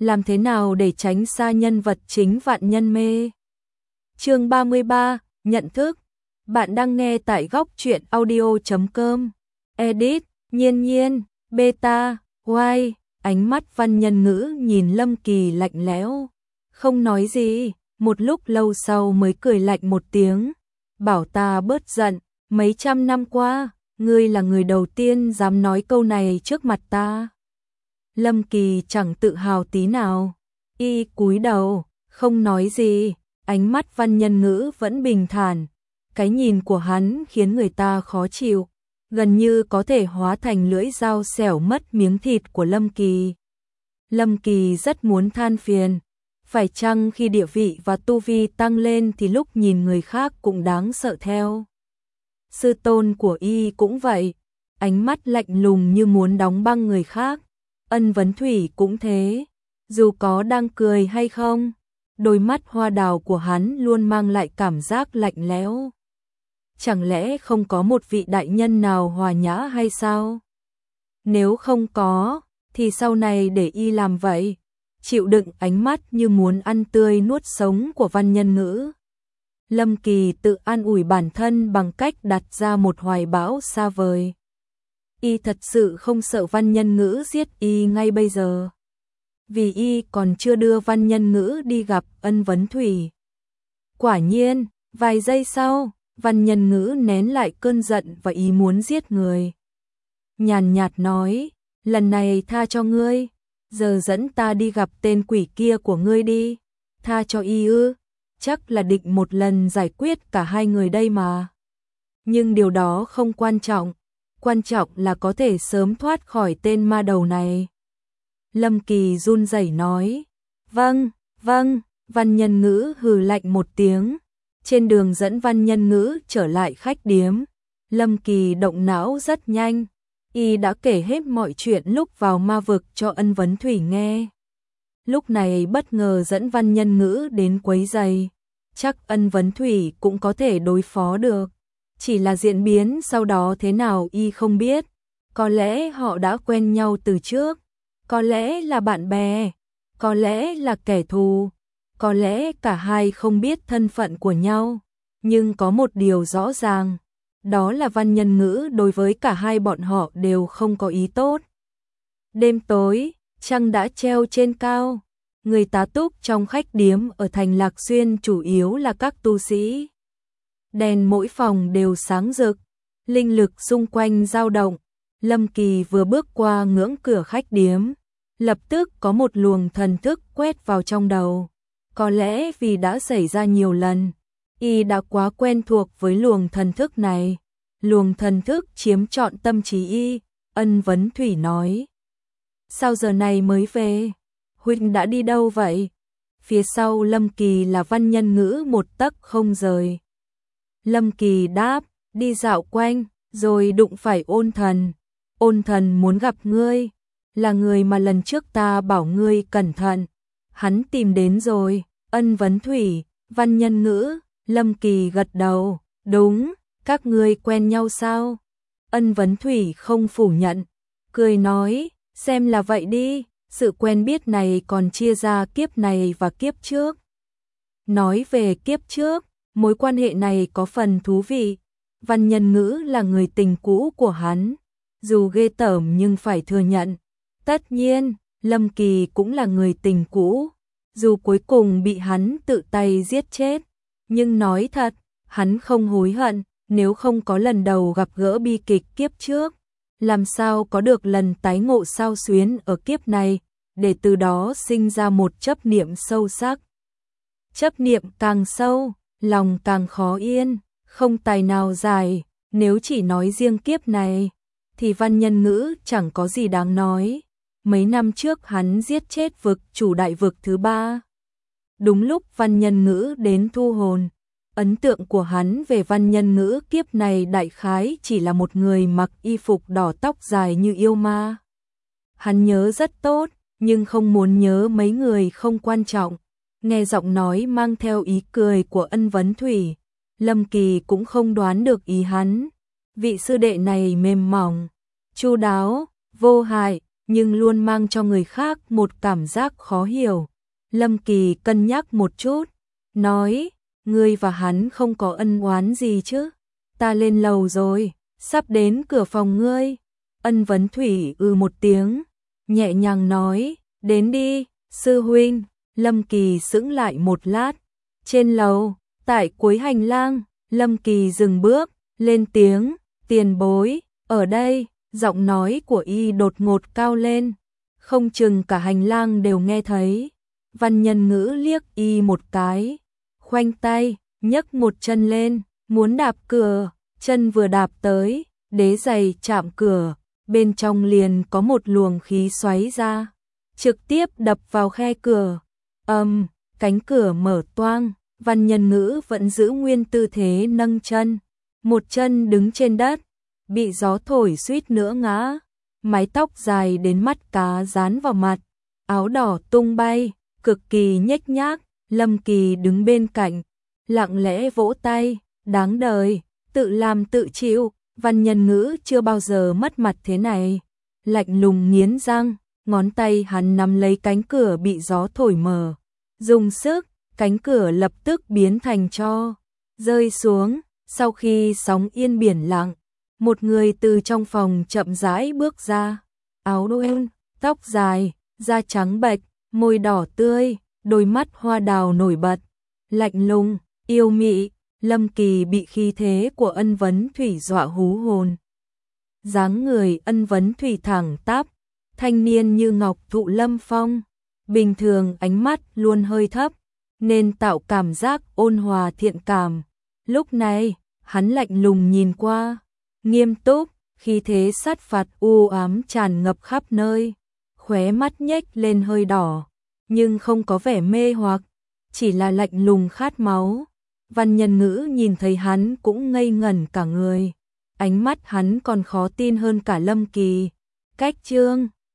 làm thế nào để tránh xa nhân vật chính vạn nhân mê. Chương 33, nhận thức. Bạn đang nghe tại góc truyện audio.com. Edit, Nhiên Nhiên, Beta, Y. Ánh mắt Văn Nhân Ngữ nhìn Lâm Kỳ lạnh lẽo, không nói gì, một lúc lâu sau mới cười lạnh một tiếng, bảo ta bớt giận, mấy trăm năm qua, ngươi là người đầu tiên dám nói câu này trước mặt ta. Lâm Kỳ chẳng tự hào tí nào, y cúi đầu, không nói gì, ánh mắt Văn Nhân Ngữ vẫn bình thản, cái nhìn của hắn khiến người ta khó chịu, gần như có thể hóa thành lưỡi dao xẻo mất miếng thịt của Lâm Kỳ. Lâm Kỳ rất muốn than phiền, phải chăng khi địa vị và tu vi tăng lên thì lúc nhìn người khác cũng đáng sợ theo. Sư tôn của y cũng vậy, ánh mắt lạnh lùng như muốn đóng băng người khác. Ân Vấn Thủy cũng thế, dù có đang cười hay không, đôi mắt hoa đào của hắn luôn mang lại cảm giác lạnh lẽo. Chẳng lẽ không có một vị đại nhân nào hòa nhã hay sao? Nếu không có, thì sau này để y làm vậy, chịu đựng ánh mắt như muốn ăn tươi nuốt sống của Văn Nhân Ngữ. Lâm Kỳ tự an ủi bản thân bằng cách đặt ra một hoài bão xa vời. Y thật sự không sợ Văn Nhân Ngữ giết y ngay bây giờ, vì y còn chưa đưa Văn Nhân Ngữ đi gặp Ân Vấn Thủy. Quả nhiên, vài giây sau, Văn Nhân Ngữ nén lại cơn giận và ý muốn giết người. Nhàn nhạt nói, lần này tha cho ngươi, giờ dẫn ta đi gặp tên quỷ kia của ngươi đi. Tha cho y ư? Chắc là định một lần giải quyết cả hai người đây mà. Nhưng điều đó không quan trọng, quan trọng là có thể sớm thoát khỏi tên ma đầu này. Lâm Kỳ run rẩy nói, vâng, vâng. Văn Nhân Ngữ hừ lạnh một tiếng. Trên đường dẫn Văn Nhân Ngữ trở lại khách điếm, Lâm Kỳ động não rất nhanh, y đã kể hết mọi chuyện lúc vào ma vực cho Ân Vấn Thủy nghe. Lúc này bất ngờ dẫn Văn Nhân Ngữ đến quấy rầy, chắc Ân Vấn Thủy cũng có thể đối phó được, chỉ là diễn biến sau đó thế nào y không biết, có lẽ họ đã quen nhau từ trước, có lẽ là bạn bè, có lẽ là kẻ thù. Có lẽ cả hai không biết thân phận của nhau, nhưng có một điều rõ ràng, đó là Văn Nhân Ngữ đối với cả hai bọn họ đều không có ý tốt. Đêm tối, trăng đã treo trên cao, người tá túc trong khách điếm ở thành Lạc Xuyên chủ yếu là các tu sĩ. Đèn mỗi phòng đều sáng rực, linh lực xung quanh dao động. Lâm Kỳ vừa bước qua ngưỡng cửa khách điếm, lập tức có một luồng thần thức quét vào trong đầu. Có lẽ vì đã xảy ra nhiều lần, y đã quá quen thuộc với luồng thần thức này. Luồng thần thức chiếm trọn tâm trí y. Ân Vấn Thủy nói, sao giờ này mới về? Huynh đã đi đâu vậy? Phía sau Lâm Kỳ là Văn Nhân Ngữ một tấc không rời. Lâm Kỳ đáp, đi dạo quanh, rồi đụng phải Ôn Thần. Ôn Thần muốn gặp ngươi, là người mà lần trước ta bảo ngươi cẩn thận. Hắn tìm đến rồi. Ân Vấn Thủy, Văn Nhân Ngữ, Lâm Kỳ gật đầu, đúng, các ngươi quen nhau sao? Ân Vấn Thủy không phủ nhận, cười nói, xem là vậy đi, sự quen biết này còn chia ra kiếp này và kiếp trước. Nói về kiếp trước, mối quan hệ này có phần thú vị. Văn Nhân Ngữ là người tình cũ của hắn, dù ghê tởm nhưng phải thừa nhận. Tất nhiên, Lâm Kỳ cũng là người tình cũ. Dù cuối cùng bị hắn tự tay giết chết, nhưng nói thật, hắn không hối hận, nếu không có lần đầu gặp gỡ bi kịch kiếp trước, làm sao có được lần tái ngộ sao xuyến ở kiếp này, để từ đó sinh ra một chấp niệm sâu sắc. Chấp niệm càng sâu, lòng càng khó yên, không tài nào giải, nếu chỉ nói riêng kiếp này, thì Văn Nhân Ngữ chẳng có gì đáng nói. Mấy năm trước hắn giết chết vực chủ đại vực thứ 3. Đúng lúc Văn Nhân Ngữ đến thu hồn, ấn tượng của hắn về Văn Nhân Ngữ kiếp này đại khái chỉ là một người mặc y phục đỏ tóc dài như yêu ma. Hắn nhớ rất tốt, nhưng không muốn nhớ mấy người không quan trọng. Nghe giọng nói mang theo ý cười của Ân Vấn Thủy, Lâm Kỳ cũng không đoán được ý hắn. Vị sư đệ này mềm mỏng, chu đáo, vô hại, nhưng luôn mang cho người khác một cảm giác khó hiểu. Lâm Kỳ cân nhắc một chút, nói, ngươi và hắn không có ân oán gì chứ? Ta lên lầu rồi, sắp đến cửa phòng ngươi. Ân Vấn Thủy một tiếng, nhẹ nhàng nói, đến đi, sư huynh. Lâm Kỳ sững lại một lát. Trên lầu, tại cuối hành lang, Lâm Kỳ dừng bước, lên tiếng, tiền bối, ở đây. Giọng nói của y đột ngột cao lên, không chừng cả hành lang đều nghe thấy. Văn Nhân Ngữ liếc y một cái, khoanh tay, nhấc một chân lên, muốn đạp cửa, chân vừa đạp tới, đế giày chạm cửa, bên trong liền có một luồng khí xoáy ra, trực tiếp đập vào khe cửa. Cánh cửa mở toang, Văn Nhân Ngữ vẫn giữ nguyên tư thế nâng chân, một chân đứng trên đất, bị gió thổi suýt nữa ngã, mái tóc dài đến mắt cá dán vào mặt, áo đỏ tung bay, cực kỳ nhếch nhác. Lâm Kỳ đứng bên cạnh, lặng lẽ vỗ tay, đáng đời, tự làm tự chịu. Văn Nhân Ngữ chưa bao giờ mất mặt thế này, lạnh lùng nghiến răng, ngón tay hắn nắm lấy cánh cửa bị gió thổi mở, dùng sức, cánh cửa lập tức biến thành tro, rơi xuống. Sau khi sóng yên biển lặng, một người từ trong phòng chậm rãi bước ra, áo đen, tóc dài, da trắng bệch, môi đỏ tươi, đôi mắt hoa đào nổi bật, lạnh lùng, yêu mị. Lâm Kỳ bị khí thế của Ân Vấn Thủy dọa hú hồn. Dáng người Ân Vấn Thủy thẳng tắp, thanh niên như ngọc thụ lâm phong, bình thường ánh mắt luôn hơi thấp, nên tạo cảm giác ôn hòa thiện cảm. Lúc này, hắn lạnh lùng nhìn qua, nghiêm túc, khí thế sát phạt u ám tràn ngập khắp nơi, khóe mắt nhếch lên hơi đỏ, nhưng không có vẻ mê hoặc, chỉ là lạnh lùng khát máu. Văn Nhân Ngữ nhìn thấy hắn cũng ngây ngẩn cả người, ánh mắt hắn còn khó tin hơn cả Lâm Kỳ. Cách chương